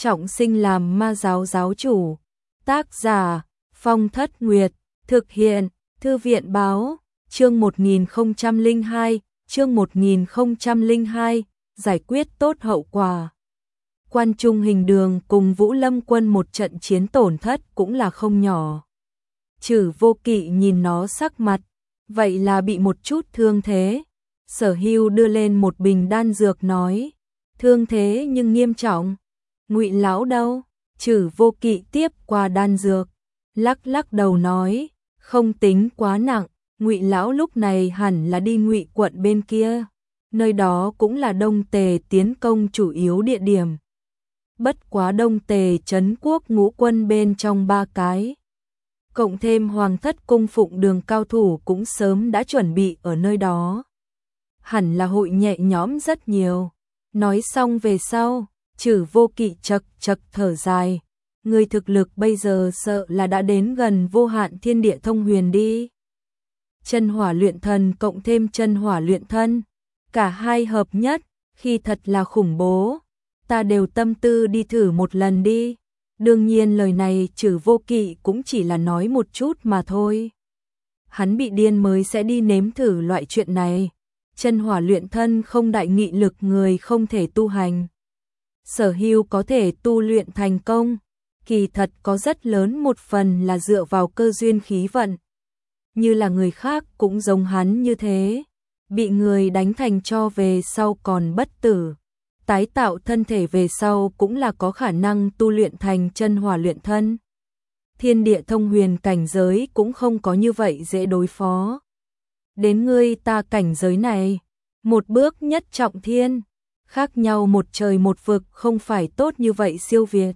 trọng sinh làm ma giáo giáo chủ. Tác giả Phong Thất Nguyệt, thực hiện Thư viện báo, chương 1002, chương 1002, giải quyết tốt hậu quả. Quan Trung Hình Đường cùng Vũ Lâm quân một trận chiến tổn thất cũng là không nhỏ. Chử Vô Kỵ nhìn nó sắc mặt, vậy là bị một chút thương thế. Sở Hưu đưa lên một bình đan dược nói, thương thế nhưng nghiêm trọng. Ngụy lão đâu? Chử Vô Kỵ tiếp qua đan dược, lắc lắc đầu nói, không tính quá nặng. Ngụy lão lúc này hẳn là đi Ngụy quận bên kia, nơi đó cũng là Đông Tề tiến công chủ yếu địa điểm. Bất quá Đông Tề trấn quốc ngũ quân bên trong 3 cái, cộng thêm Hoàng thất cung phụng đường cao thủ cũng sớm đã chuẩn bị ở nơi đó. Hẳn là hội nhẹ nhõm rất nhiều. Nói xong về sau, Chử Vô Kỵ chật chật thở dài, người thực lực bây giờ sợ là đã đến gần vô hạn thiên địa thông huyền đi. Chân hỏa luyện thần cộng thêm chân hỏa luyện thân, cả hai hợp nhất, khi thật là khủng bố. Ta đều tâm tư đi thử một lần đi. Đương nhiên lời này Chử Vô Kỵ cũng chỉ là nói một chút mà thôi. Hắn bị điên mới sẽ đi nếm thử loại chuyện này. Chân hỏa luyện thân không đại nghị lực người không thể tu hành. Sở Hưu có thể tu luyện thành công, kỳ thật có rất lớn một phần là dựa vào cơ duyên khí vận. Như là người khác cũng giống hắn như thế, bị người đánh thành tro về sau còn bất tử, tái tạo thân thể về sau cũng là có khả năng tu luyện thành chân hỏa luyện thân. Thiên địa thông huyền cảnh giới cũng không có như vậy dễ đối phó. Đến ngươi ta cảnh giới này, một bước nhất trọng thiên, khác nhau một trời một vực không phải tốt như vậy siêu việt.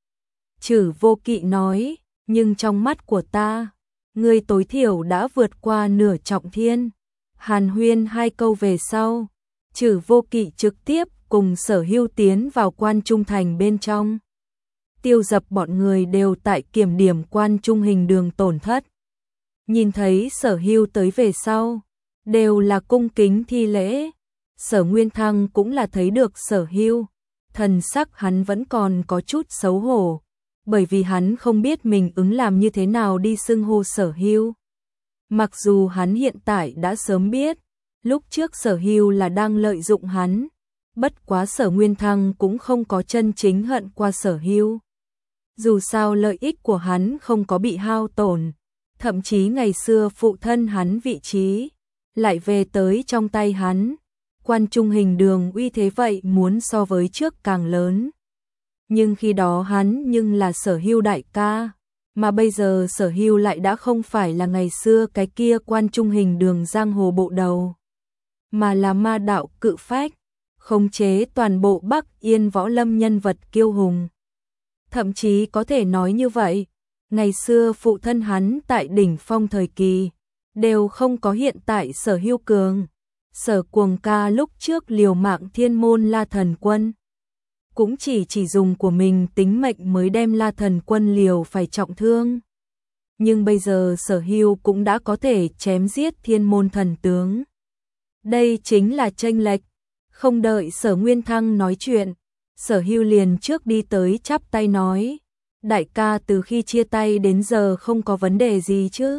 Chử Vô Kỵ nói, nhưng trong mắt của ta, ngươi tối thiểu đã vượt qua nửa trọng thiên. Hàn huyên 2 câu về sau, Chử Vô Kỵ trực tiếp cùng Sở Hưu tiến vào Quan Trung thành bên trong. Tiêu Dập bọn người đều tại kiểm điểm Quan Trung Hình Đường tổn thất. Nhìn thấy Sở Hưu tới về sau, đều là cung kính thi lễ. Sở Nguyên Thăng cũng là thấy được Sở Hưu, thần sắc hắn vẫn còn có chút xấu hổ, bởi vì hắn không biết mình ứng làm như thế nào đi xưng hô Sở Hưu. Mặc dù hắn hiện tại đã sớm biết, lúc trước Sở Hưu là đang lợi dụng hắn, bất quá Sở Nguyên Thăng cũng không có chân chính hận qua Sở Hưu. Dù sao lợi ích của hắn không có bị hao tổn, thậm chí ngày xưa phụ thân hắn vị trí lại về tới trong tay hắn. Quan Trung Hình Đường uy thế vậy muốn so với trước càng lớn. Nhưng khi đó hắn nhưng là Sở Hưu đại ca, mà bây giờ Sở Hưu lại đã không phải là ngày xưa cái kia Quan Trung Hình Đường giang hồ bộ đầu, mà là ma đạo cự phách, khống chế toàn bộ Bắc Yên võ lâm nhân vật kiêu hùng. Thậm chí có thể nói như vậy, ngày xưa phụ thân hắn tại đỉnh phong thời kỳ, đều không có hiện tại Sở Hưu cường. Sở Cuồng ca lúc trước liều mạng Thiên Môn La Thần Quân, cũng chỉ dùng của mình tính mệnh mới đem La Thần Quân liều phải trọng thương. Nhưng bây giờ Sở Hưu cũng đã có thể chém giết Thiên Môn thần tướng. Đây chính là chênh lệch. Không đợi Sở Nguyên Thăng nói chuyện, Sở Hưu liền trước đi tới chắp tay nói, đại ca từ khi chia tay đến giờ không có vấn đề gì chứ?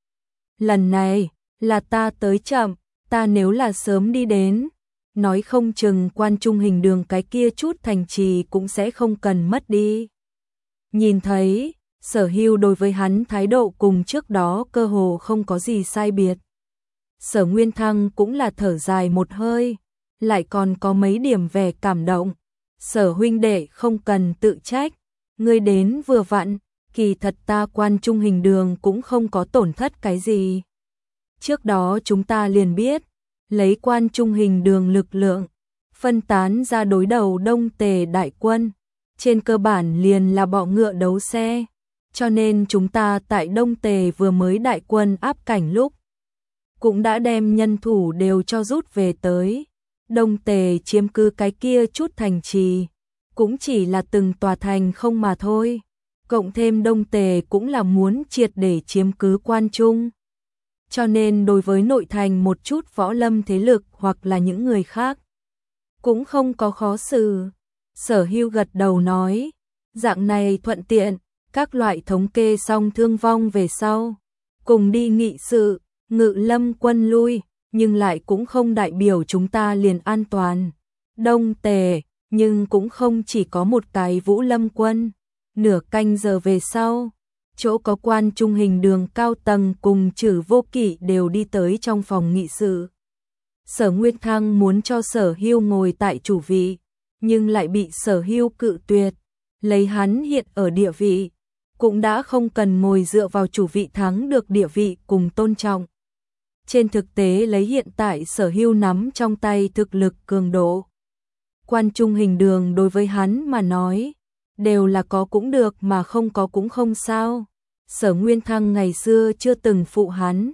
Lần này là ta tới chậm, ta nếu là sớm đi đến, nói không chừng Quan Trung Hình Đường cái kia chút thành trì cũng sẽ không cần mất đi. Nhìn thấy, Sở Hưu đối với hắn thái độ cùng trước đó cơ hồ không có gì sai biệt. Sở Nguyên Thăng cũng là thở dài một hơi, lại còn có mấy điểm vẻ cảm động. Sở huynh đệ không cần tự trách, ngươi đến vừa vặn, kỳ thật ta Quan Trung Hình Đường cũng không có tổn thất cái gì. Trước đó chúng ta liền biết, lấy Quan Trung Hình Đường lực lượng, phân tán ra đối đầu Đông Tề đại quân, trên cơ bản liền là bọ ngựa đấu xe, cho nên chúng ta tại Đông Tề vừa mới đại quân áp cảnh lúc, cũng đã đem nhân thủ đều cho rút về tới. Đông Tề chiếm cứ cái kia chút thành trì, cũng chỉ là từng tòa thành không mà thôi, cộng thêm Đông Tề cũng là muốn triệt để chiếm cứ Quan Trung. Cho nên đối với nội thành một chút võ lâm thế lực hoặc là những người khác, cũng không có khó xử. Sở Hưu gật đầu nói, Dạng này thuận tiện, các loại thống kê xong thương vong về sau, cùng đi nghị sự, Ngự Lâm quân lui, nhưng lại cũng không đại biểu chúng ta liền an toàn. Đông Tề, nhưng cũng không chỉ có một cái Vũ Lâm quân. Nửa canh giờ về sau, chỗ có Quan Trung Hình Đường cao tầng cùng Trử Vô Kỵ đều đi tới trong phòng nghị sự. Sở Nguyên Thăng muốn cho Sở Hưu ngồi tại chủ vị, nhưng lại bị Sở Hưu cự tuyệt. Lấy hắn hiện ở địa vị, cũng đã không cần ngồi dựa vào chủ vị thắng được địa vị cùng tôn trọng. Trên thực tế lấy hiện tại Sở Hưu nắm trong tay thực lực cường độ, Quan Trung Hình Đường đối với hắn mà nói, đều là có cũng được mà không có cũng không sao. Sở Nguyên Thăng ngày xưa chưa từng phụ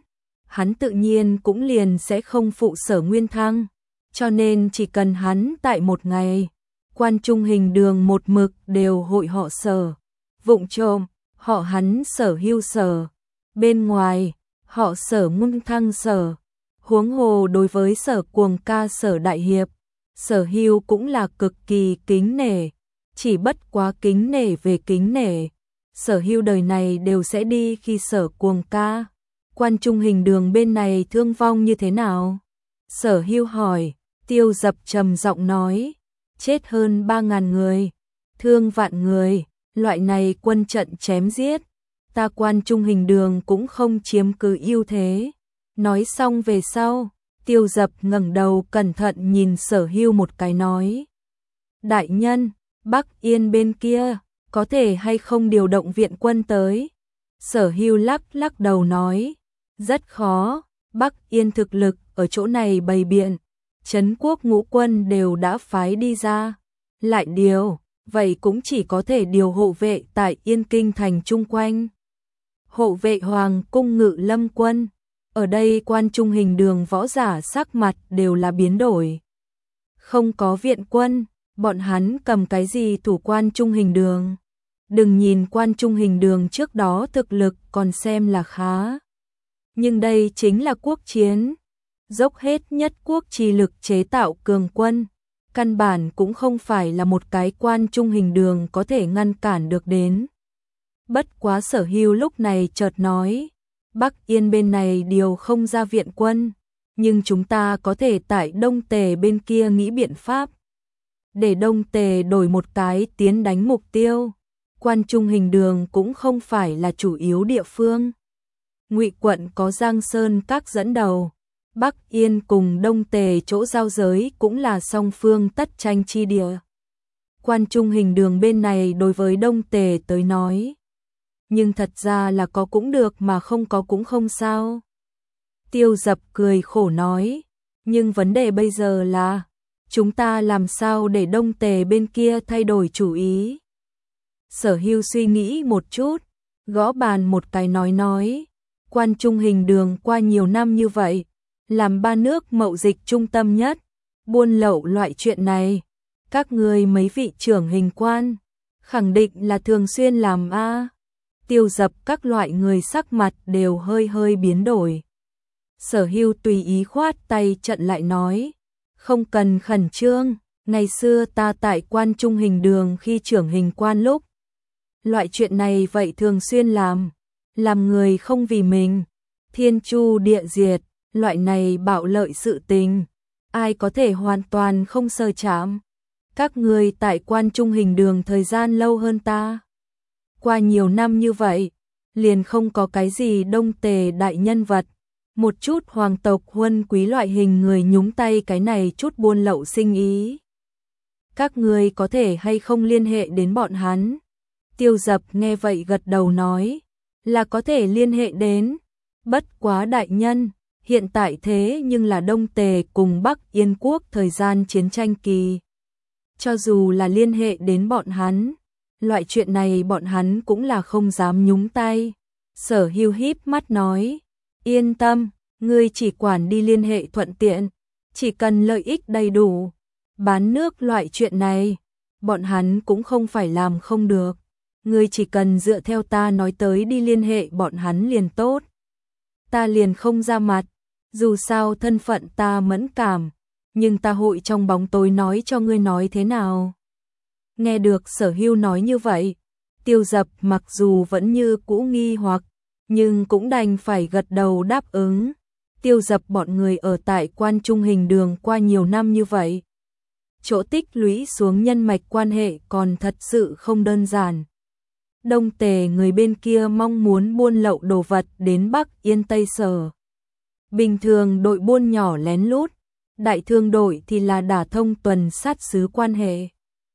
hắn tự nhiên cũng liền sẽ không phụ Sở Nguyên Thăng, cho nên chỉ cần hắn tại một ngày, Quan Trung Hình Đường một mực đều hội họ Sở, vụng trộm, họ hắn Sở Hưu Sở, bên ngoài, họ Sở Nguyên Thăng Sở. Huống hồ đối với Sở Cuồng Ca Sở Đại Hiệp, Sở Hưu cũng là cực kỳ kính nể, chỉ bất quá kính nể về kính nể. Sở Hưu đời này đều sẽ đi khi Sở Cuồng Ca. Quan Trung Hình Đường bên này thương vong như thế nào? Sở Hưu hỏi. Tiêu Dập trầm giọng nói, chết hơn 3.000 người, thương vạn người, loại này quân trận chém giết, ta Quan Trung Hình Đường cũng không chiếm cứ ưu thế. Nói xong về sau, Tiêu Dập ngẩng đầu cẩn thận nhìn Sở Hưu một cái nói, đại nhân, Bắc Yên bên kia, có thể hay không điều động viện quân tới? Sở Hưu lắc đầu nói, rất khó, Bắc Yên thực lực ở chỗ này bày biện, Trấn Quốc ngũ quân đều đã phái đi ra, lại điều, vậy cũng chỉ có thể điều hộ vệ tại Yên Kinh thành chung quanh. Hộ vệ Hoàng cung Ngự Lâm quân, ở đây Quan Trung Hình Đường võ giả sắc mặt đều là biến đổi. Không có viện quân, bọn hắn cầm cái gì thủ Quan Trung Hình Đường? Đừng nhìn Quan Trung Hình Đường trước đó thực lực còn xem là khá, nhưng đây chính là quốc chiến, dốc hết nhất quốc chi lực chế tạo cường quân, căn bản cũng không phải là một cái Quan Trung Hình Đường có thể ngăn cản được đến. Bất quá Sở Hưu lúc này chợt nói, Bắc Yên bên này điều không ra viện quân, nhưng chúng ta có thể tại Đông Tề bên kia nghĩ biện pháp, để Đông Tề đổi một cái tiến đánh mục tiêu. Quan Trung Hình Đường cũng không phải là chủ yếu địa phương. Ngụy quận có Giang Sơn Các dẫn đầu, Bắc Yên cùng Đông Tề chỗ giao giới cũng là song phương tất tranh chi địa. Quan Trung Hình Đường bên này đối với Đông Tề tới nói, nhưng thật ra là có cũng được mà không có cũng không sao. Tiêu Dập cười khổ nói, nhưng vấn đề bây giờ là, chúng ta làm sao để Đông Tề bên kia thay đổi chủ ý? Sở Hưu suy nghĩ một chút, gõ bàn một cái nói, Quan Trung Hình Đường qua nhiều năm như vậy, làm ba nước mậu dịch trung tâm nhất, buôn lậu loại chuyện này, các người mấy vị trưởng hình quan, khẳng định là thường xuyên làm a. Tiêu Dập các loại người sắc mặt đều hơi biến đổi. Sở Hưu tùy ý khoát tay trận lại nói, không cần khẩn trương, ngày xưa ta tại Quan Trung Hình Đường khi trưởng hình quan lúc, loại chuyện này vậy thường xuyên làm người không vì mình, thiên chu địa diệt, loại này bạo lợi sự tình, ai có thể hoàn toàn không sơ chạm. Các người tại Quan Trung Hình Đường thời gian lâu hơn ta, qua nhiều năm như vậy, liền không có cái gì Đông Tề đại nhân vật, một chút hoàng tộc huân quý loại hình người nhúng tay cái này chút buôn lậu sinh ý. Các người có thể hay không liên hệ đến bọn hắn? Tiêu Dập nghe vậy gật đầu nói, là có thể liên hệ đến, bất quá đại nhân, hiện tại thế nhưng là Đông Tề cùng Bắc Yên quốc thời gian chiến tranh kỳ. Cho dù là liên hệ đến bọn hắn, loại chuyện này bọn hắn cũng là không dám nhúng tay. Sở Hưu híp mắt nói, yên tâm, ngươi chỉ quản đi liên hệ thuận tiện, chỉ cần lợi ích đầy đủ. Bán nước loại chuyện này, bọn hắn cũng không phải làm không được. Ngươi chỉ cần dựa theo ta nói tới đi liên hệ bọn hắn liền tốt. Ta liền không ra mặt, dù sao thân phận ta mẫn cảm, nhưng ta hội trong bóng tối nói cho ngươi nói thế nào. Nghe được Sở Hưu nói như vậy, Tiêu Dập mặc dù vẫn như cũ nghi hoặc, nhưng cũng đành phải gật đầu đáp ứng. Tiêu Dập bọn người ở tại Quan Trung Hình Đường qua nhiều năm như vậy, chỗ tích lũy xuống nhân mạch quan hệ còn thật sự không đơn giản. Đông Tề người bên kia mong muốn buôn lậu đồ vật đến Bắc Yên Tây Sở. Bình thường đội buôn nhỏ lén lút, đại thương đội thì là đả thông tuần sát sứ quan hệ.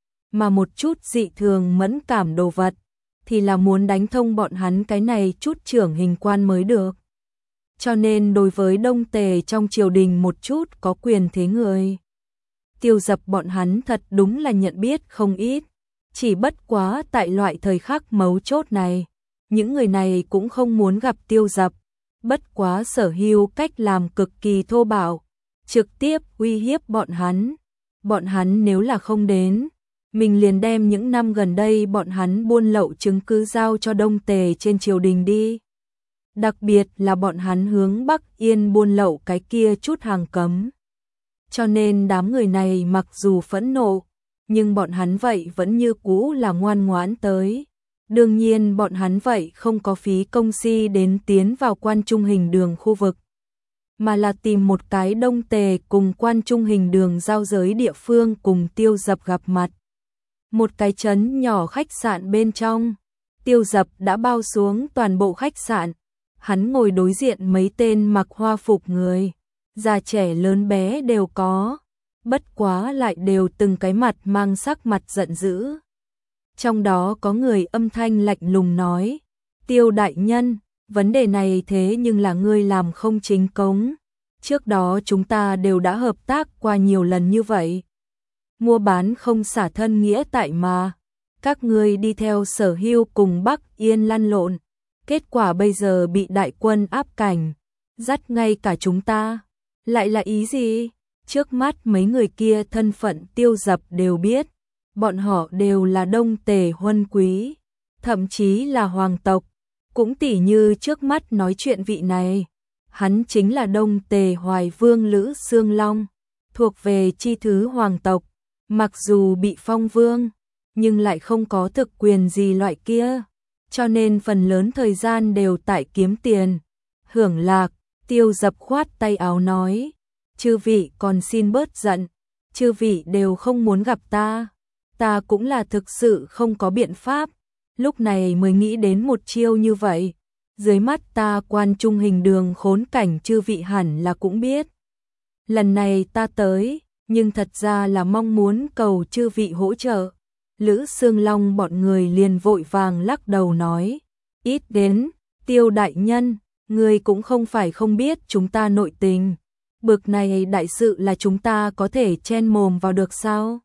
Mà một chút dị thường mẫn cảm đồ vật thì là muốn đánh thông bọn hắn cái này chút trưởng hình quan mới được. Cho nên đối với Đông Tề trong triều đình một chút có quyền thế người, Tiêu Dập bọn hắn thật đúng là nhận biết không ít. Chỉ bất quá tại loại thời khắc mấu chốt này, những người này cũng không muốn gặp Tiêu Dập. Bất quá Sở Hưu cách làm cực kỳ thô bạo, trực tiếp uy hiếp bọn hắn. Bọn hắn nếu là không đến, mình liền đem những năm gần đây bọn hắn buôn lậu chứng cứ giao cho Đông Tề trên triều đình đi. Đặc biệt là bọn hắn hướng Bắc Yên buôn lậu cái kia chút hàng cấm. Cho nên đám người này mặc dù phẫn nộ, nhưng bọn hắn vậy vẫn như cũ là ngoan ngoãn tới. Đương nhiên bọn hắn vậy không có phí công si đến tiến vào Quan Trung Hình Đường khu vực, mà là tìm một cái Đông Tề cùng Quan Trung Hình Đường giao giới địa phương cùng Tiêu Dập gặp mặt. Một cái trấn nhỏ khách sạn bên trong, Tiêu Dập đã bao xuống toàn bộ khách sạn. Hắn ngồi đối diện mấy tên mặc hoa phục người, già trẻ lớn bé đều có, bất quá lại đều từng cái mặt mang sắc mặt giận dữ. Trong đó có người âm thanh lạnh lùng nói, Tiêu đại nhân, vấn đề này thế nhưng là ngươi làm không chính cống. Trước đó chúng ta đều đã hợp tác qua nhiều lần như vậy. Mua bán không xả thân nghĩa tại mà. Các ngươi đi theo Sở Hưu cùng Bắc Yên lăn lộn. Kết quả bây giờ bị đại quân áp cảnh, dắt ngay cả chúng ta. Lại là ý gì? Trước mắt mấy người kia thân phận Tiêu Dập đều biết. Bọn họ đều là Đông Tề huân quý, thậm chí là hoàng tộc. Cũng tỉ như trước mắt nói chuyện vị này, hắn chính là Đông Tề Hoài Vương Lữ Xương Long, thuộc về chi thứ hoàng tộc. Mặc dù bị phong vương, nhưng lại không có thực quyền gì loại kia, cho nên phần lớn thời gian đều tại kiếm tiền, hưởng lạc. Tiêu Dập khoát tay áo nói, chư vị còn xin bớt giận, chư vị đều không muốn gặp ta. Ta cũng là thực sự không có biện pháp, lúc này mới nghĩ đến một chiêu như vậy. Dưới mắt ta Quan Trung Hình Đường khốn cảnh chư vị hẳn là cũng biết. Lần này ta tới, nhưng thật ra là mong muốn cầu chư vị hỗ trợ. Lữ Xương Long bọn người liền vội vàng lắc đầu nói, ít đến, Tiêu đại nhân, người cũng không phải không biết chúng ta nội tình. Bực này đại sự là chúng ta có thể chen mồm vào được sao?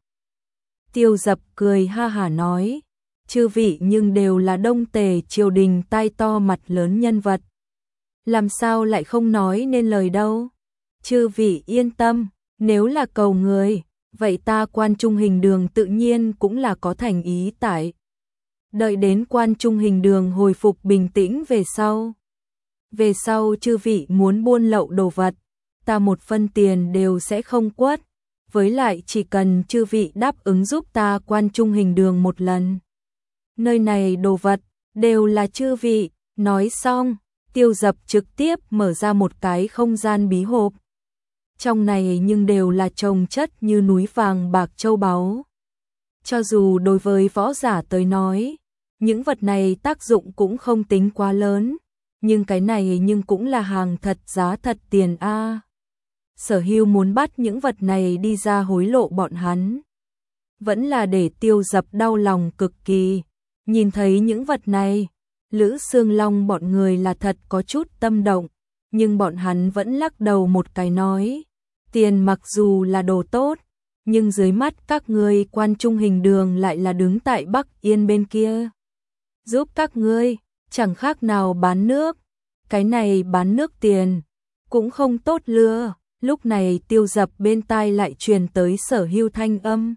Tiêu Dập cười ha hả nói, chư vị nhưng đều là Đông Tề triều đình tai to mặt lớn nhân vật. Làm sao lại không nói nên lời đâu? Chư vị yên tâm, nếu là cầu người, vậy ta Quan Trung Hình Đường tự nhiên cũng là có thành ý tại. Đợi đến Quan Trung Hình Đường hồi phục bình tĩnh về sau. Về sau chư vị muốn buôn lậu đồ vật, ta một phân tiền đều sẽ không quất. Với lại chỉ cần chư vị đáp ứng giúp ta Quan Trung Hình Đường một lần. Nơi này đồ vật, đều là chư vị. Nói xong, Tiêu Dập trực tiếp mở ra một cái không gian bí hộp. Trong này nhưng đều là chồng chất như núi vàng bạc châu báu. Cho dù đối với võ giả tới nói, những vật này tác dụng cũng không tính quá lớn. Nhưng cái này nhưng cũng là hàng thật giá thật tiền a. Sở Hưu muốn bắt những vật này đi ra hối lộ bọn hắn, vẫn là để Tiêu Dập đau lòng cực kỳ. Nhìn thấy những vật này, Lữ Xương Long bọn người là thật có chút tâm động, nhưng bọn hắn vẫn lắc đầu một cái nói, tiền mặc dù là đồ tốt, nhưng dưới mắt các ngươi Quan Trung Hình Đường lại là đứng tại Bắc Yên bên kia. Giúp các ngươi, chẳng khác nào bán nước, cái này bán nước tiền, cũng không tốt lừa. Lúc này Tiêu Dập bên tai lại truyền tới Sở Hưu thanh âm.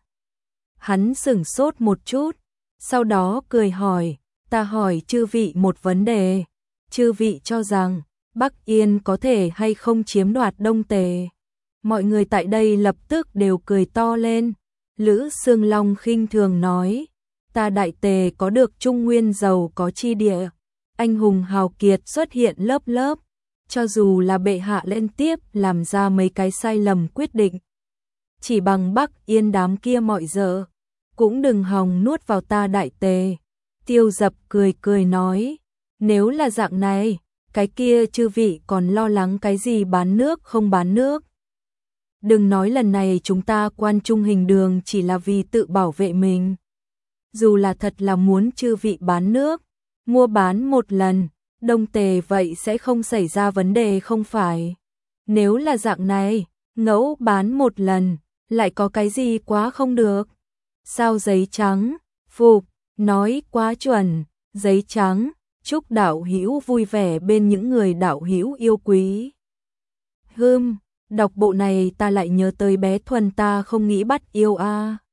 Hắn sửng sốt một chút, sau đó cười hỏi, ta hỏi chư vị một vấn đề. Chư vị cho rằng, Bắc Yên có thể hay không chiếm đoạt Đông Tề? Mọi người tại đây lập tức đều cười to lên. Lữ Sương Long khinh thường nói, ta Đại Tề có được Trung Nguyên giàu có chi địa, anh hùng hào kiệt xuất hiện lớp lớp, cho dù là bệ hạ lên tiếp làm ra mấy cái sai lầm quyết định, chỉ bằng Bắc Yên đám kia mọi giờ, cũng đừng hòng nuốt vào ta Đại Tề. Tiêu Dập cười cười nói, nếu là dạng này, cái kia chư vị còn lo lắng cái gì bán nước không bán nước. Đừng nói lần này chúng ta Quan Trung Hình Đường chỉ là vì tự bảo vệ mình. Dù là thật là muốn chư vị bán nước, mua bán một lần, Đông Tề vậy sẽ không xảy ra vấn đề không phải. Nếu là dạng này, ngẫu bán một lần, lại có cái gì quá không được. Sao giấy trắng, phục, nói quá chuẩn, giấy trắng, chúc đạo hữu vui vẻ bên những người đạo hữu yêu quý. Đọc bộ này ta lại nhớ tới bé Thuần ta không nghĩ bắt yêu a.